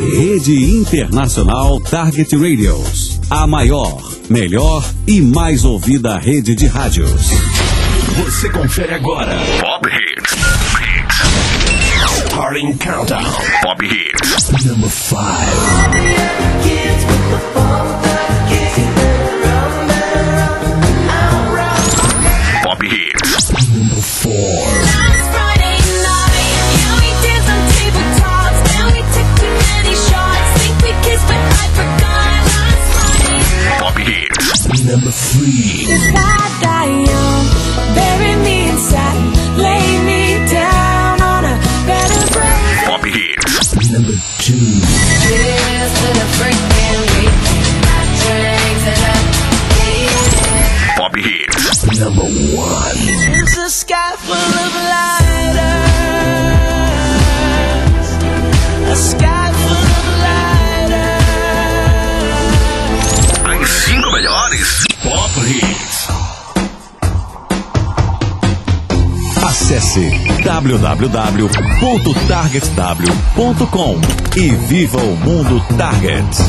Rede Internacional Target Radios. A maior, melhor e mais ouvida rede de rádios. Você confere agora. Pop Hits. Starting Countdown. Pop Hits. Number 5. Pop Hits. Number 4. Number 3. If I die young, bury me inside, lay me down on a bed of roses. Pop Hits. Number 2. Cheers to the freaking week. My drinks and Pop Hits. Number 1. It's a sky full of lighters. A sky full of lighters. As 5 melhores Pop Hits. Acesse www.targetw.com e viva o mundo Target.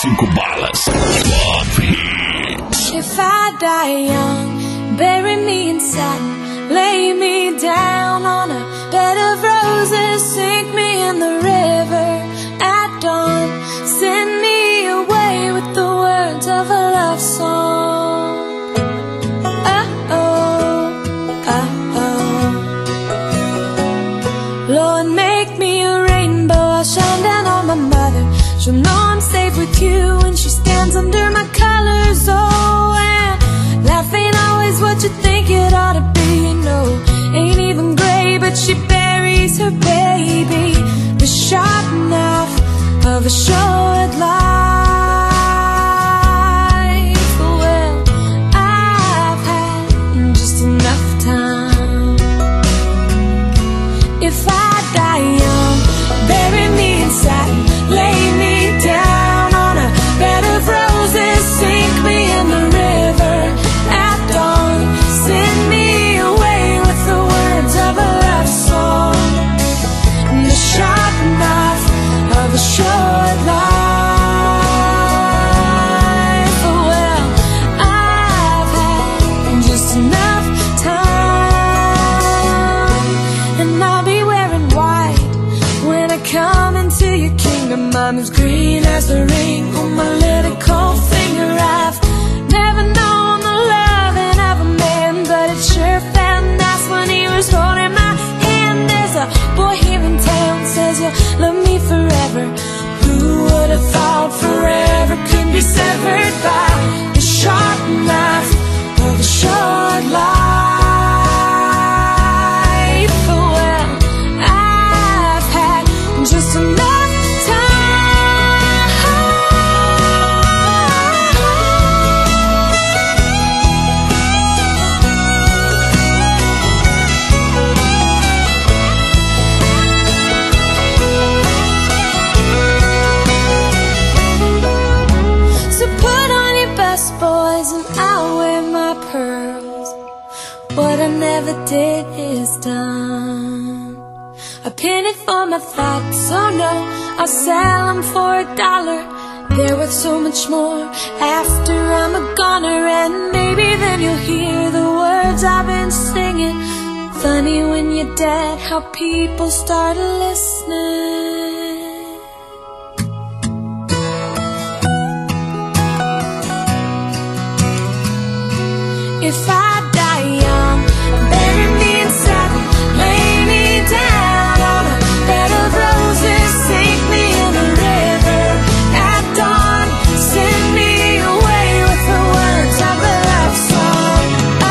5 balas. Pop Hits. If I die young, bury me in satin, lay me down on a bed of roses, sink me in the river at dawn, send me away with the words of a love song. Lord, make me a rainbow, I'll shine down on my mother. She'll know I'm safe with you when she stands under my colors. Oh, and life ain't always what you think it ought to be. No, ain't even gray, but she buries her baby. The sharp knife of a short life. Well, I've had just enough time. If I die young, bury me in satin, lay me down on a bed of roses, sink me in the river at dawn, send me away with the words of a love song. The sharp knife of a short life. Well, I've had just enough time, and I'll be wearing white when I come into your kingdom. I'm as green as the ring on my little cold finger. I've never known the loving of a man, but it sure felt nice when he was holding my hand. There's a boy here in town says you'll love me forever. Who would have thought forever could be severed by the sharp knife of a short life? Well, I've had just enough boys, and I'll wear my pearls. What I never did is done. A penny for my thoughts, oh no, I'll sell them for $1. They're worth so much more after I'm a goner, and maybe then you'll hear the words I've been singing. Funny when you're dead how people start listening. If I die young, bury me in satin, lay me down on a bed of roses, sink me in the river at dawn, send me away with the words of a love song.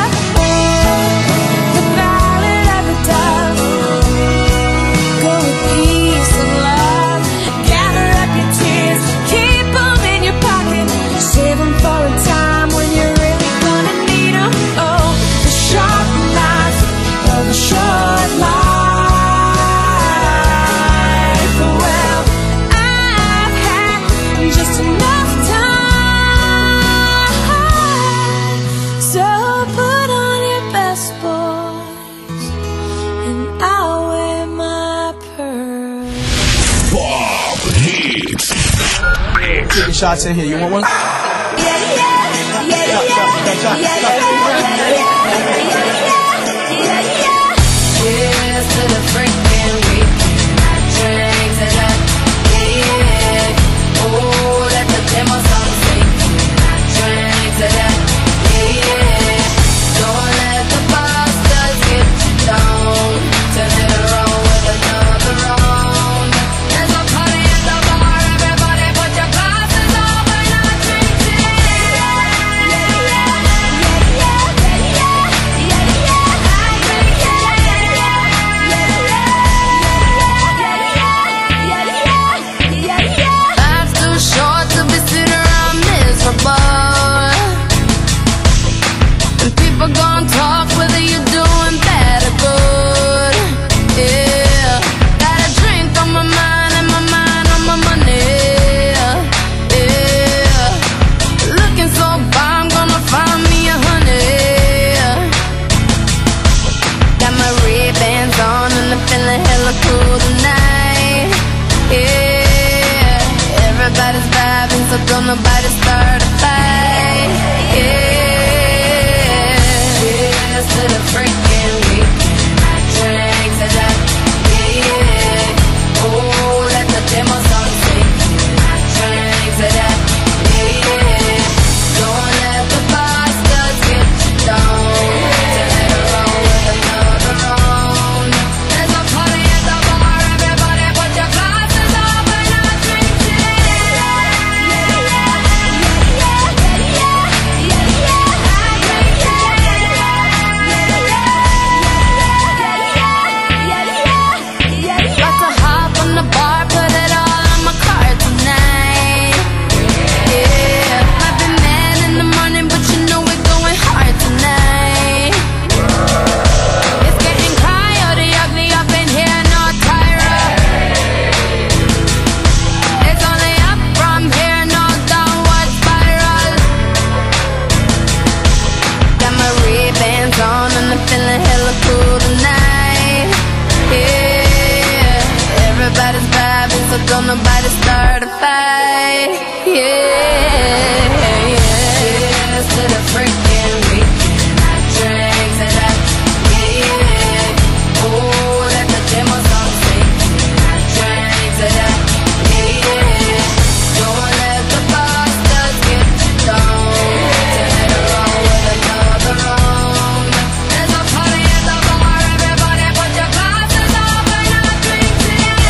The ballad of a dove. Go with peace and love. Gather up your tears, keep them in your pocket, save them for a time when you're really gonna need them. Oh, the sharp knife of a short life. Well, I've had just enough time. So put on your best, boys, and I'll wear my pearls. Pop Hits. Taking shots in here. You want one? Cheers to the freaking weekend. I drink to that, yeah. Oh, let the demo song sing. I drink to that, yeah. Don't let the bastards get you down. Turn it around with another round. There's a party at the bar, everybody put your glasses up and I drink to life's too short to be sitting around miserable, and people gon' talk whether you're doing bad or good. Yeah, got a drink on my mind and my mind on my money. Yeah, looking so fine, gonna find me a honey. Got my Ray-Bans on and I'm feeling hella cool tonight. Yeah, everybody's vibing so so don't nobody start a fight. Yeah. Cheers to the freaking weekend. Drink to that. Yeah. Oh, let the demo song sing. Drink to that. Yeah. Don't let the bastards get you down. To let her roll with another round. There's a party at the bar. Everybody put your glasses up and I drink to so don't nobody start a fight. Yeah. Cheers to the freaking weekend. Drink to that. Yeah. Oh, let the demo song sing. Drink to that. Yeah. Don't let the bastards get you down. To let her roll with another round. There's a party at the bar. Everybody put your glasses up and I drink to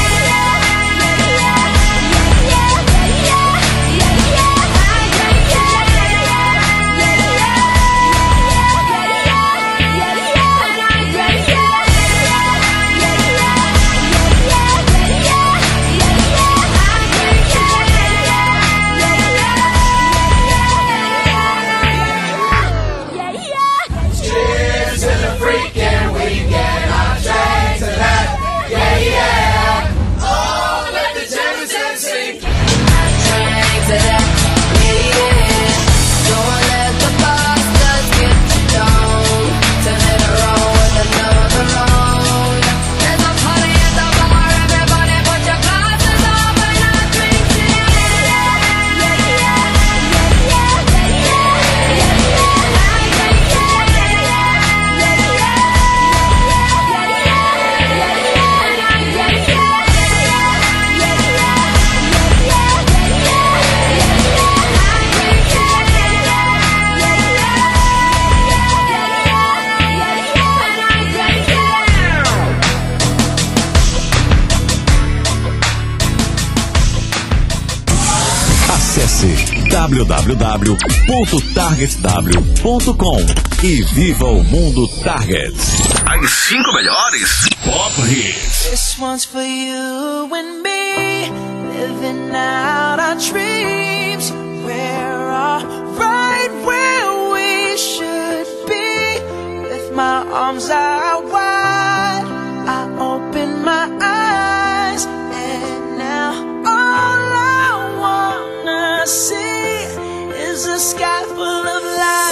www.targetw.com e viva o mundo Target. As 5 melhores Pop Hits. This one's for you and me, living out our dreams. We're all right where we should be. With my arms out wide, I open my eyes, and now all I wanna see is a sky full of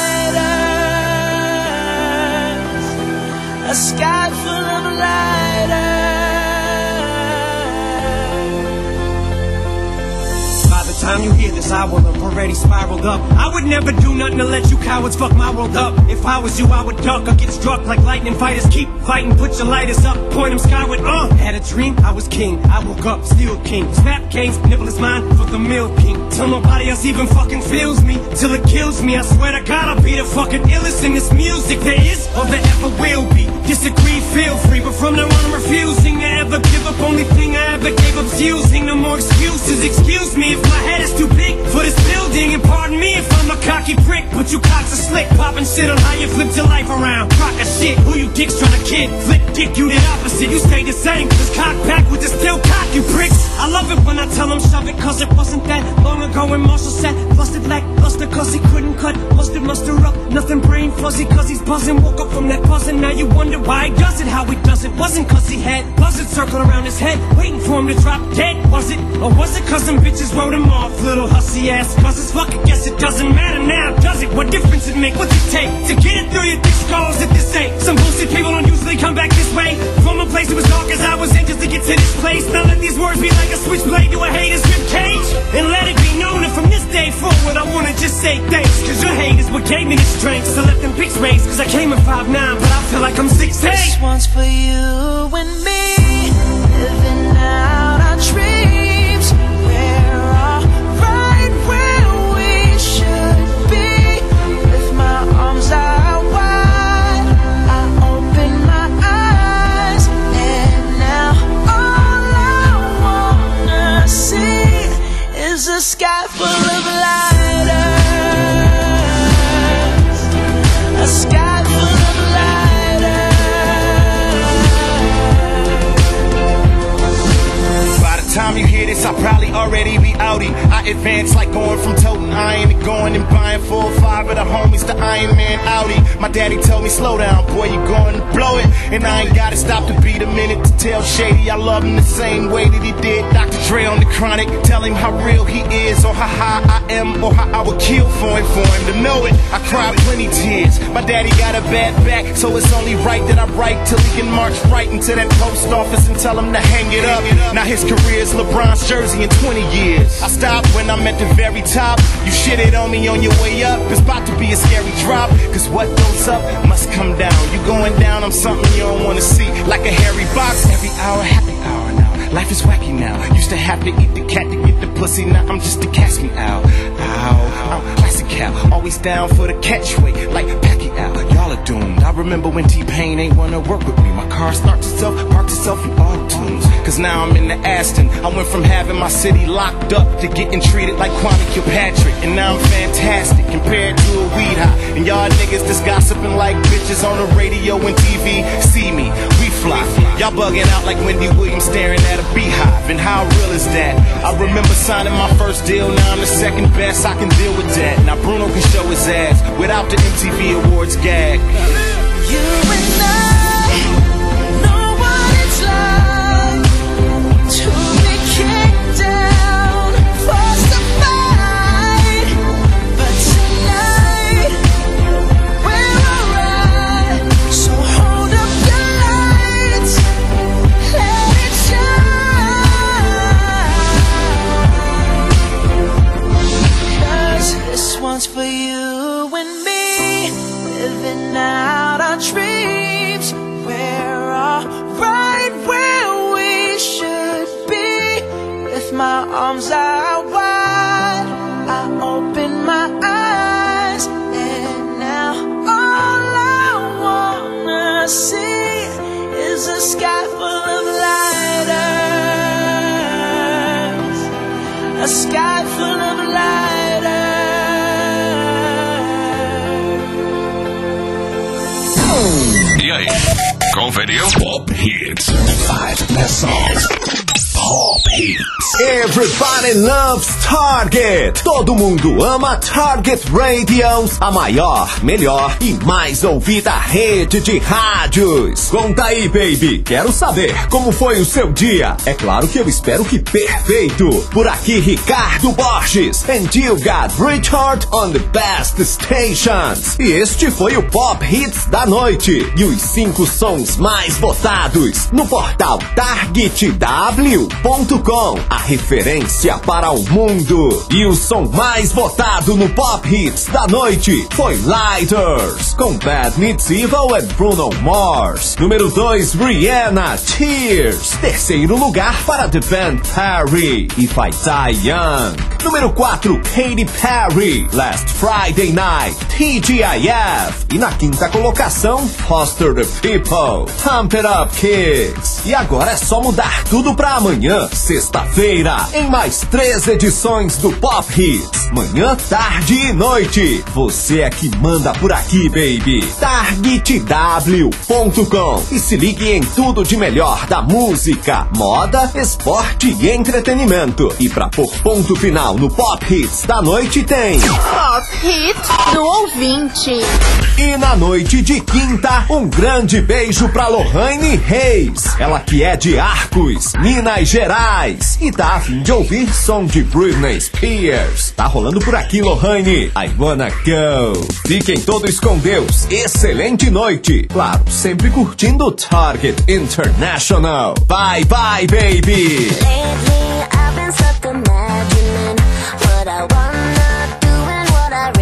lighters, a sky full of lighters. By the time you hear this, I will have already spiraled up. I would never do nothing to let you cowards fuck my world up. If I was you, I would duck or get struck like lightning fighters. Keep fighting, put your lighters up, point them skyward. Had a dream, I was king. I woke up, still king. Snap canes, nibble is mine for the milk king. Till nobody else even fucking feels me, till it kills me. I swear to God, I'll be the fucking illest in this music there is or there ever will be. Disagree, feel free, but from now on I'm refusing to ever give up. Only thing I ever gave up's using. No more excuses. Excuse me if my head is too big for this building, and pardon me if I'm a cocky prick, but you cocks are slick, popping shit on how you flipped your life around. Crock of shit, who you dicks trying to kid? Flip dick, you did opposite. You stay the same, cause cock backwards is still cock, you pricks. I love it when I tell them shove it, cause it wasn't that long ago when Marshall said busted like buster, cause he couldn't cut mustard, muster up, nothing brain fuzzy, cause he's buzzing. Woke up from that buzzing, now you wonder why he does it, how he does it. Wasn't cause he had buzzards circling around his head, waiting for him to drop dead, was it? Or was it cause them bitches wrote him off, little hussy ass buzzers? Fuck it, guess it doesn't matter now, does it? What difference it make? What's it take to get it through your thick skulls at this ain't? Some bullshit people don't usually come back this way, from a place that was dark as I was in just to get to this place. Now let these words be like a switchblade to a hater's rib cage, and let it be known that from this say thanks, cause your hate is what gave me the strength. So let them pics raise, cause I came in 5'9", but I feel like I'm 6'8". This one's for you and me, living out our dreams. We're all right where we should be. With my arms out wide, I open my eyes, and now all I wanna see is a sky full of lighters, a sky full of lighters. By the time you hear this, I'll probably already be outie. I advance like going from toting iron to going and buying 4 or 5 of the homies to Iron Man Audi. My daddy told me, slow down, boy, you going to blow it. And I ain't gotta stop to beat a minute to tell Shady I love him the same way that he did Dr. Dre on the Chronic. Tell him how real he is, or how high I am, or how I would kill for him to know it. I cried plenty tears. My daddy got a bad back, so it's only right that I write till he can march right into that post office and tell him to hang it up. Now his career's LeBron's jersey in 20 years. I stopped when I'm at the very top. You shitted on me on your way up. It's about to be a scary drop, cause what goes up must come down. You going down, I'm something you don't wanna see. Like a hairy box, every hour, happy hour now. Life is wacky now. Used to have to eat the cat to get the pussy. Now I'm just to cast me out. Ow, I'm classic Cal. Always down for the catchweight, like Pacquiao. Y'all are doomed. I remember when T-Pain ain't wanna work with me. My car starts itself, parks itself in auto-tunes. Cause now I'm in the Aston. I went from having my city locked up to getting treated like Kwame Kilpatrick. And now I'm fantastic compared to a weed high. And y'all niggas just gossiping like bitches on the radio and TV. See me, we fly. Y'all bugging out like Wendy Williams staring at a beehive. And how real is that? I remember signing my first deal. Now I'm the second best, I can deal with that. Now Bruno can show his ass without the MTV Awards gag. You and I know what it's like to be kicked down, forced to fight. But tonight we're alright. So hold up your lights, let it shine. Cause this one's for you and me, living out our dreams. We're all right where we should be. With my arms out wide, I open my eyes, and now all I wanna see is a sky full of lighters, a sky full of lighters. E aí, conferiu? Pop Hits. 5 best songs. Pop Hits. Everybody loves Target. Todo mundo ama Target Radios, a maior, melhor e mais ouvida rede de rádios. Conta aí, baby. Quero saber como foi o seu dia. É claro que eu espero que perfeito. Por aqui, Ricardo Borges. And you got Richard on the best stations. E este foi o Pop Hits da noite. E os 5 sons mais votados no portal targetw.com. A referência para o mundo. E o som mais votado no Pop Hits da noite foi Lighters, com Bad Meets Evil e Bruno Mars. Número 2, Rihanna, Tears. Terceiro lugar para The Band Perry, If I Die Young. Número 4, Katy Perry, Last Friday Night, TGIF. E na quinta colocação, Foster the People, Pump It Up Kicks. E agora é só mudar tudo pra amanhã, sexta-feira, em mais 3 edições do Pop Hits. Manhã, tarde e noite. Você é que manda por aqui, baby. targetw.com. E se ligue em tudo de melhor da música, moda, esporte e entretenimento. E pra pôr ponto final no Pop Hits da noite tem Pop Hits do ouvinte. E na noite de quinta, um grande beijo pra Lohane Reis. Ela que é de Arcos, Minas Gerais, e tá a fim de ouvir som de Britney Spears. Tá rolando por aqui, Lohane, I Wanna Go. Fiquem todos com Deus, excelente noite. Claro, sempre curtindo Target International. Bye bye, baby. Lately I've been stuck imagining what I wanna do and what I really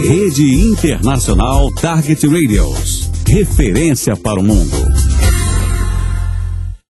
Rede Internacional Target Radios. Referência para o mundo.